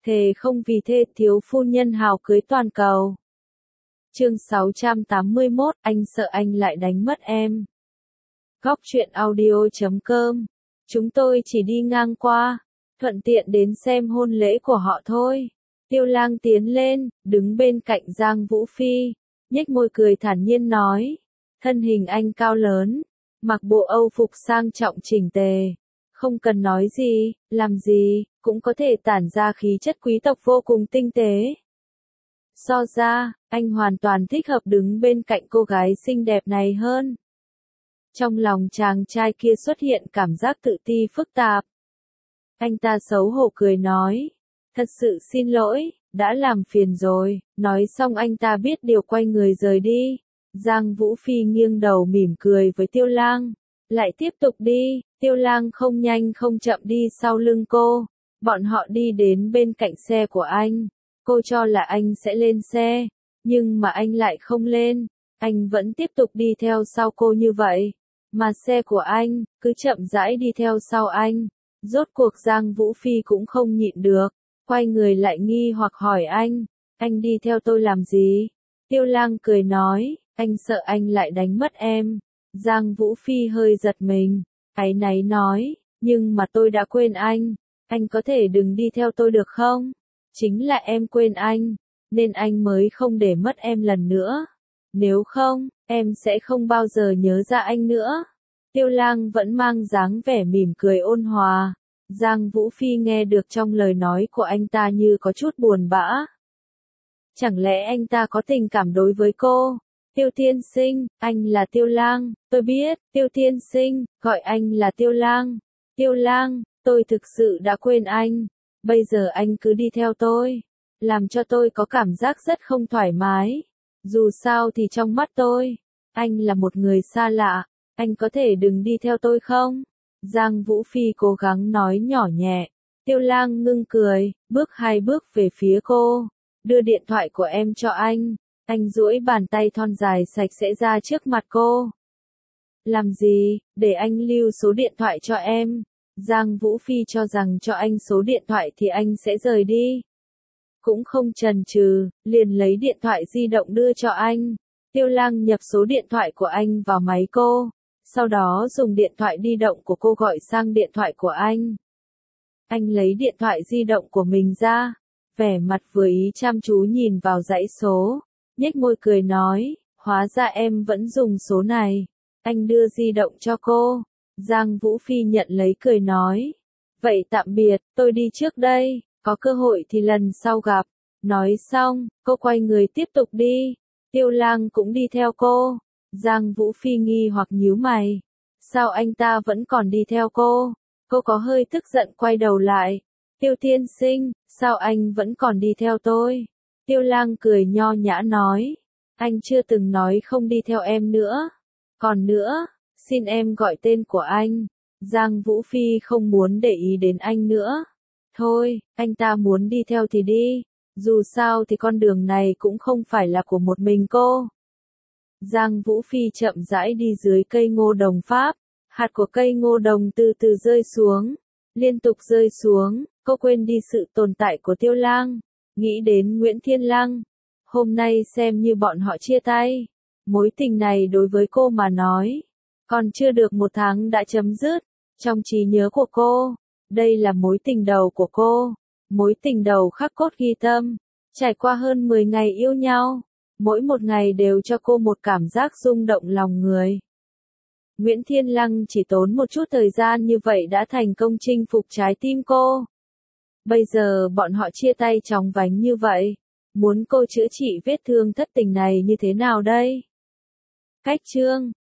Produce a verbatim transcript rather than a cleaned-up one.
thề không vì thê thiếu phu nhân hào cưới toàn cầu. Chương sáu trăm tám mươi mốt, anh sợ anh lại đánh mất em. Góc truyện audio chấm com. Chúng tôi chỉ đi ngang qua, thuận tiện đến xem hôn lễ của họ thôi. Tiêu Lang tiến lên, đứng bên cạnh Giang Vũ Phi, nhếch môi cười thản nhiên nói. Thân hình anh cao lớn, mặc bộ Âu phục sang trọng chỉnh tề. Không cần nói gì, làm gì, cũng có thể tản ra khí chất quý tộc vô cùng tinh tế. So ra, anh hoàn toàn thích hợp đứng bên cạnh cô gái xinh đẹp này hơn. Trong lòng chàng trai kia xuất hiện cảm giác tự ti phức tạp. Anh ta xấu hổ cười nói. Thật sự xin lỗi, đã làm phiền rồi. Nói xong anh ta biết điều quay người rời đi. Giang Vũ Phi nghiêng đầu mỉm cười với Tiêu Lang. Lại tiếp tục đi, Tiêu Lang không nhanh không chậm đi sau lưng cô. Bọn họ đi đến bên cạnh xe của anh. Cô cho là anh sẽ lên xe, nhưng mà anh lại không lên. Anh vẫn tiếp tục đi theo sau cô như vậy. Mà xe của anh, cứ chậm rãi đi theo sau anh. Rốt cuộc Giang Vũ Phi cũng không nhịn được. Quay người lại nghi hoặc hỏi anh. Anh đi theo tôi làm gì? Tiêu Lang cười nói. Anh sợ anh lại đánh mất em. Giang Vũ Phi hơi giật mình. Áy náy nói. Nhưng mà tôi đã quên anh. Anh có thể đừng đi theo tôi được không? Chính là em quên anh. Nên anh mới không để mất em lần nữa. Nếu không, em sẽ không bao giờ nhớ ra anh nữa. Tiêu Lang vẫn mang dáng vẻ mỉm cười ôn hòa. Giang Vũ Phi nghe được trong lời nói của anh ta như có chút buồn bã. Chẳng lẽ anh ta có tình cảm đối với cô? Tiêu tiên sinh, anh là Tiêu Lang, tôi biết, Tiêu tiên sinh, gọi anh là Tiêu Lang. Tiêu Lang, tôi thực sự đã quên anh. Bây giờ anh cứ đi theo tôi. Làm cho tôi có cảm giác rất không thoải mái. Dù sao thì trong mắt tôi, anh là một người xa lạ. Anh có thể đừng đi theo tôi không? Giang Vũ Phi cố gắng nói nhỏ nhẹ. Tiêu Lang ngưng cười, bước hai bước về phía cô. Đưa điện thoại của em cho anh. Anh duỗi bàn tay thon dài sạch sẽ ra trước mặt cô. Làm gì, để anh lưu số điện thoại cho em. Giang Vũ Phi cho rằng cho anh số điện thoại thì anh sẽ rời đi. Cũng không chần chừ, liền lấy điện thoại di động đưa cho anh. Tiêu Lang nhập số điện thoại của anh vào máy cô. Sau đó dùng điện thoại di động của cô gọi sang điện thoại của anh. Anh lấy điện thoại di động của mình ra. Vẻ mặt vừa ý chăm chú nhìn vào dãy số. Nhếch môi cười nói, hóa ra em vẫn dùng số này. Anh đưa di động cho cô. Giang Vũ Phi nhận lấy cười nói. Vậy tạm biệt, tôi đi trước đây, có cơ hội thì lần sau gặp. Nói xong, cô quay người tiếp tục đi. Tiêu Lang cũng đi theo cô. Giang Vũ Phi nghi hoặc nhíu mày. Sao anh ta vẫn còn đi theo cô? Cô có hơi tức giận quay đầu lại. Tiêu tiên sinh, sao anh vẫn còn đi theo tôi? Tiêu Lang cười nho nhã nói. Anh chưa từng nói không đi theo em nữa. Còn nữa, xin em gọi tên của anh. Giang Vũ Phi không muốn để ý đến anh nữa. Thôi, anh ta muốn đi theo thì đi. Dù sao thì con đường này cũng không phải là của một mình cô. Giang Vũ Phi chậm rãi đi dưới cây ngô đồng Pháp. Hạt của cây ngô đồng từ từ rơi xuống. Liên tục rơi xuống, cô quên đi sự tồn tại của Tiêu Lang. Nghĩ đến Nguyễn Thiên Lăng. Hôm nay xem như bọn họ chia tay. Mối tình này đối với cô mà nói. Còn chưa được một tháng đã chấm dứt. Trong trí nhớ của cô, đây là mối tình đầu của cô. Mối tình đầu khắc cốt ghi tâm. Trải qua hơn mười ngày yêu nhau. Mỗi một ngày đều cho cô một cảm giác rung động lòng người. Nguyễn Thiên Lăng chỉ tốn một chút thời gian như vậy đã thành công chinh phục trái tim cô. Bây giờ bọn họ chia tay chóng vánh như vậy. Muốn cô chữa trị vết thương thất tình này như thế nào đây? Cách chương